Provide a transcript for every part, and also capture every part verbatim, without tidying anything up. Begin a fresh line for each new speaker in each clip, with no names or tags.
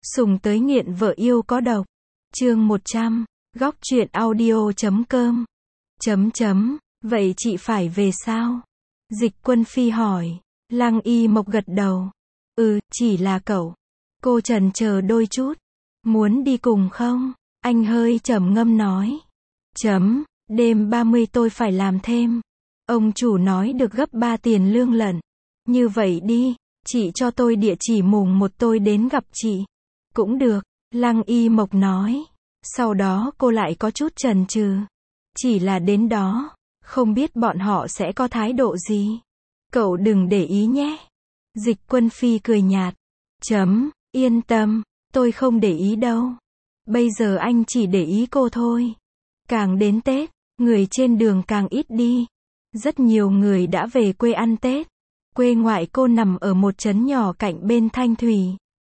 Sùng tới nghiện vợ yêu có độc. Chương một trăm. Góc truyện audio chấm com. Chấm chấm. Vậy chị phải về sao? Dịch Quân Phi hỏi. Lăng Y Mộc gật đầu. Ừ, chỉ là cậu. Cô chần chờ đôi chút. Muốn đi cùng không? Anh hơi trầm ngâm nói. Chấm, đêm ba mươi tôi phải làm thêm. Ông chủ nói được gấp ba tiền lương lận. Như vậy đi, chị cho tôi địa chỉ mùng một tôi đến gặp chị. Cũng được, Lăng Y Mộc nói. Sau đó cô lại có chút chần chừ. Chỉ là đến đó, không biết bọn họ sẽ có thái độ gì. Cậu đừng để ý nhé. Dịch Quân Phi cười nhạt. Chấm, yên tâm, tôi không để ý đâu. Bây giờ anh chỉ để ý cô thôi. Càng đến Tết, người trên đường càng ít đi. Rất nhiều người đã về quê ăn Tết. Quê ngoại cô nằm ở một trấn nhỏ cạnh bên Thanh Thủy.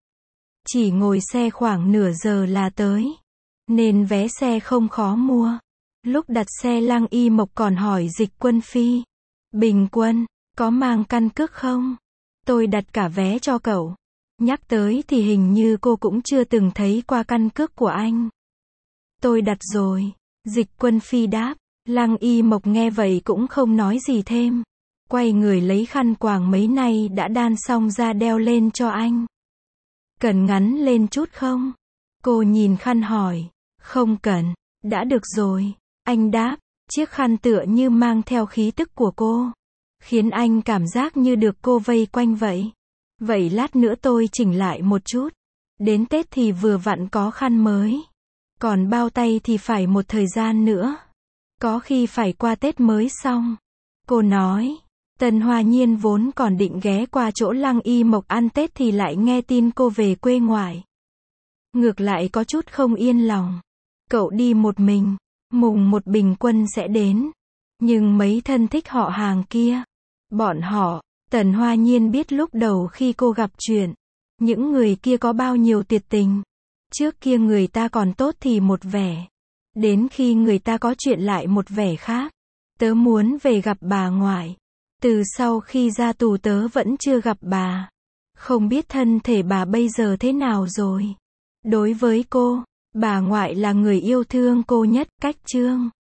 Chỉ ngồi xe khoảng nửa giờ là tới. Nên vé xe không khó mua. Lúc đặt xe Lăng Y Mộc còn hỏi Dịch Quân Phi. Bình Quân, có mang căn cước không? Tôi đặt cả vé cho cậu. Nhắc tới thì hình như cô cũng chưa từng thấy qua căn cước của anh. Tôi đặt rồi. Dịch Quân Phi đáp. Lăng Y Mộc nghe vậy cũng không nói gì thêm. Quay người lấy khăn quàng mấy nay đã đan xong ra đeo lên cho anh. Cần ngắn lên chút không? Cô nhìn khăn hỏi. Không cần, đã được rồi. Anh đáp, chiếc khăn tựa như mang theo khí tức của cô. Khiến anh cảm giác như được cô vây quanh vậy. Vậy lát nữa tôi chỉnh lại một chút. Đến Tết thì vừa vặn có khăn mới. Còn bao tay thì phải một thời gian nữa. Có khi phải qua Tết mới xong. Cô nói. Tần Hoa Nhiên vốn còn định ghé qua chỗ Lăng Y Mộc ăn Tết thì lại nghe tin cô về quê ngoại. Ngược lại có chút không yên lòng. Cậu đi một mình, mùng một Bình Quân sẽ đến. Nhưng mấy thân thích họ hàng kia, bọn họ, Tần Hoa Nhiên biết lúc đầu khi cô gặp chuyện, những người kia có bao nhiêu tuyệt tình. Trước kia người ta còn tốt thì một vẻ. Đến khi người ta có chuyện lại một vẻ khác. Tớ muốn về gặp bà ngoại. Từ sau khi ra tù tớ vẫn chưa gặp bà. Không biết thân thể bà bây giờ thế nào rồi. Đối với cô, bà ngoại là người yêu thương cô nhất. Cách chương